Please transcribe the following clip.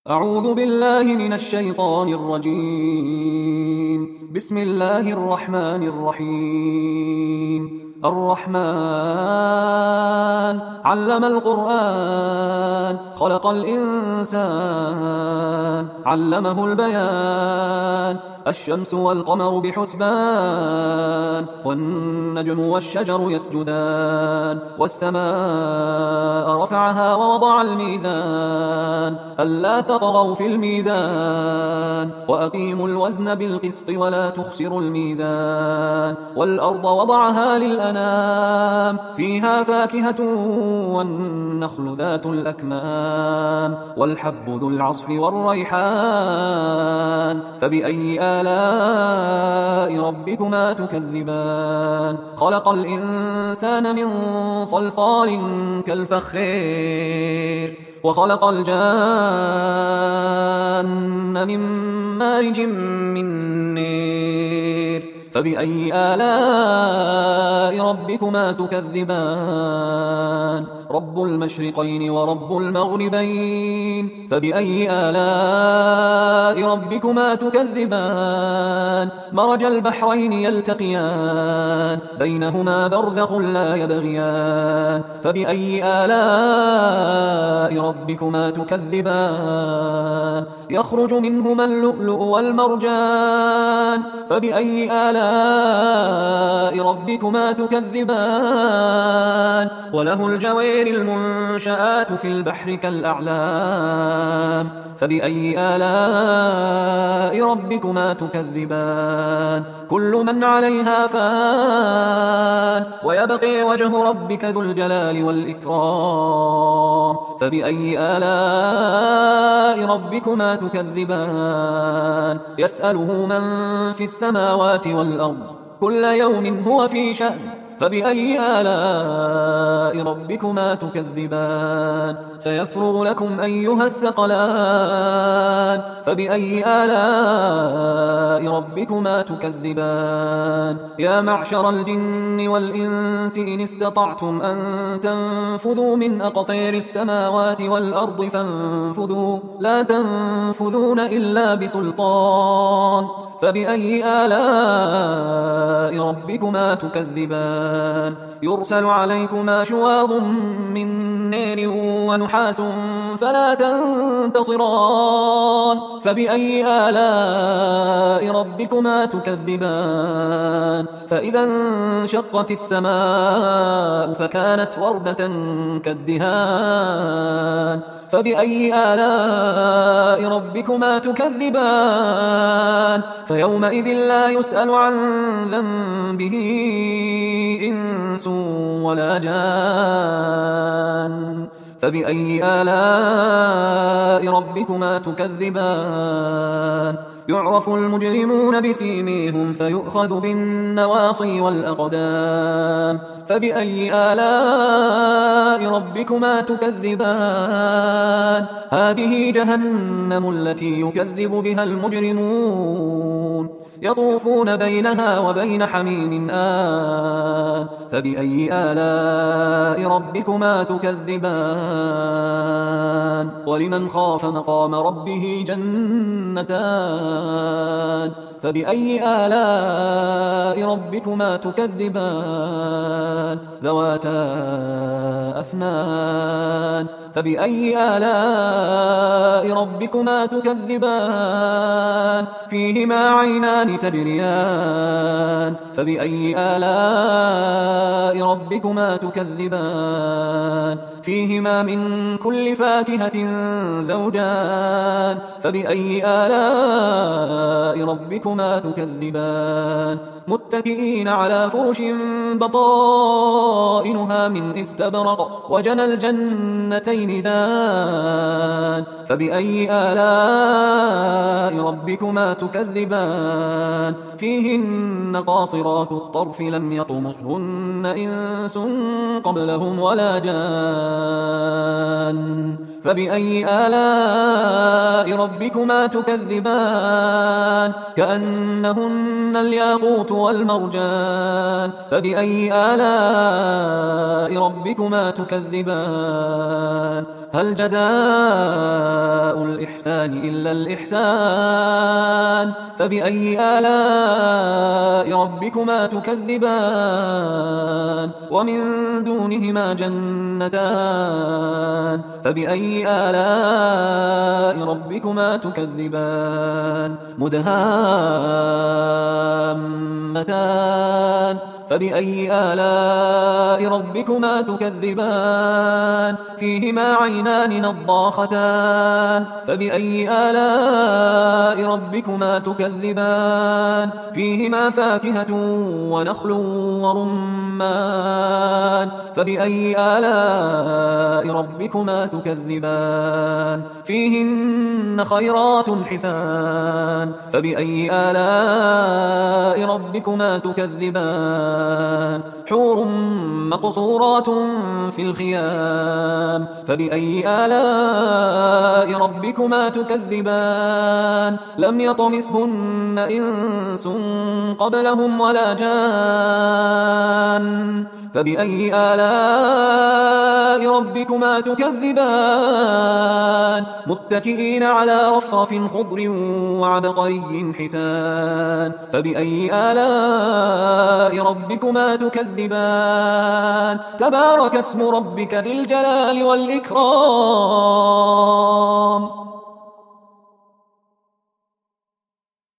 أعوذ بالله من الشيطان الرجيم. بسم الله الرحمن الرحيم. الرحمن علم القرآن خلق الإنسان علمه البيان. الشمس والقمر بحسبان والنجم والشجر يسجدان والسماء رفعها ووضع الميزان ألا تطغوا في الميزان وأقيموا الوزن بالقسط ولا تخسروا الميزان. والأرض وضعها للأنام فيها فاكهة والنخل ذات الأكمام والحب ذو العصف والريحان. فبأي آلاء ربكما تكذبان؟ خلق الإنسان من صلصال كالفخير وخلق الجان من مارج من نير. فبأي آلاء ربكما تكذبان؟ رب المشرقين ورب المغربين. فبأي آلاء ربكما تكذبان؟ مرج البحرين يلتقيان بينهما برزخ لا يبغيان. فبأي آلاء ربكما تكذبان؟ يخرج منهما اللؤلؤ والمرجان. فبأي آلاء ربكما تكذبان؟ وله الجوير المنشآت في البحر كالأعلام. فبأي آلاء ربكما تكذبان؟ كل من عليها فان ويبقي وجه ربك ذو الجلال والإكرام. فبأي آلاء ربكما تكذبان؟ يسأله من في السماوات والأرض كل يوم هو في شأن. فبأي آلاء ربكما تكذبان؟ سيفرغ لكم أيها الثقلان. فبأي آلاء ربكما تكذبان؟ يا معشر الجن والإنس إن استطعتم أن تنفذوا من أقطير السماوات والأرض فانفذوا لا تنفذون إلا بسلطان. فبأي آلاء ربكما تكذبان؟ يرسل عليكما شواظ من نير ونحاس فلا تنتصران. فبأي آلاء ربكما تكذبان؟ فإذا انشقت السماء فكانت وردة كالدهان. فبأي آلاء ربكما تكذبان؟ فيومئذ لا يسأل عن ذنبه إنس ولا جان. فبأي آلاء ربكما تكذبان؟ يعرف المجرمون بسيميهم فيؤخذ بالنواصي والأقدام. فبأي آلاء ربكما تكذبان؟ هذه جهنم التي يكذب بها المجرمون يطوفون بينها وبين حميم آن. فبأي آلاء ربكما تكذبان؟ ولمن خاف مقام ربه جنتان. فبأي آلاء ربكما تكذبان؟ ذواتا أفنان. فبأي آلاء ربكما تكذبان؟ فيهما عينان تجريان. فبأي آلاء ربكما تكذبان؟ فيهما من كل فاكهة زوجان. فبأي آلاء ربكما تكذبان؟ متكئين على فرش بطائنها من استبرق وجنى الجنتين دان. فبأي آلاء ربكما تكذبان؟ فيهن قاصرات الطرف لم يطمثهن إنس قبلهم ولا جان. فبأي آلاء ربكما تكذبان كأنهن الياقوت والمرجان فبأي آلاء ربكما تكذبان هل جزاء الإحسان إلا الإحسان فبأي آلاء ربكما تكذبان ومن دونهما جنتان فبأي آلاء ربكما تكذبان مدهامتان فبأي آلاء ربكما تكذبان فيهما عينان نضاختان فبأي آلاء ربكما تكذبان فيهما فاكهة ونخل ورمان فبأي آلاء ربكما تكذبان فيهن خيرات حسان فبأي آلاء ربكما تكذبان حور مقصورات في الخيام فبأي آلاء ربكما تكذبان لم يطمثهن إنس قبلهم ولا جان فبأي آلاء ربكما تكذبان متكئين على رفرف خضر وعبقري حسان فبأي آلاء ربكما تكذبان تبارك اسم ربك ذي الجلال والإكرام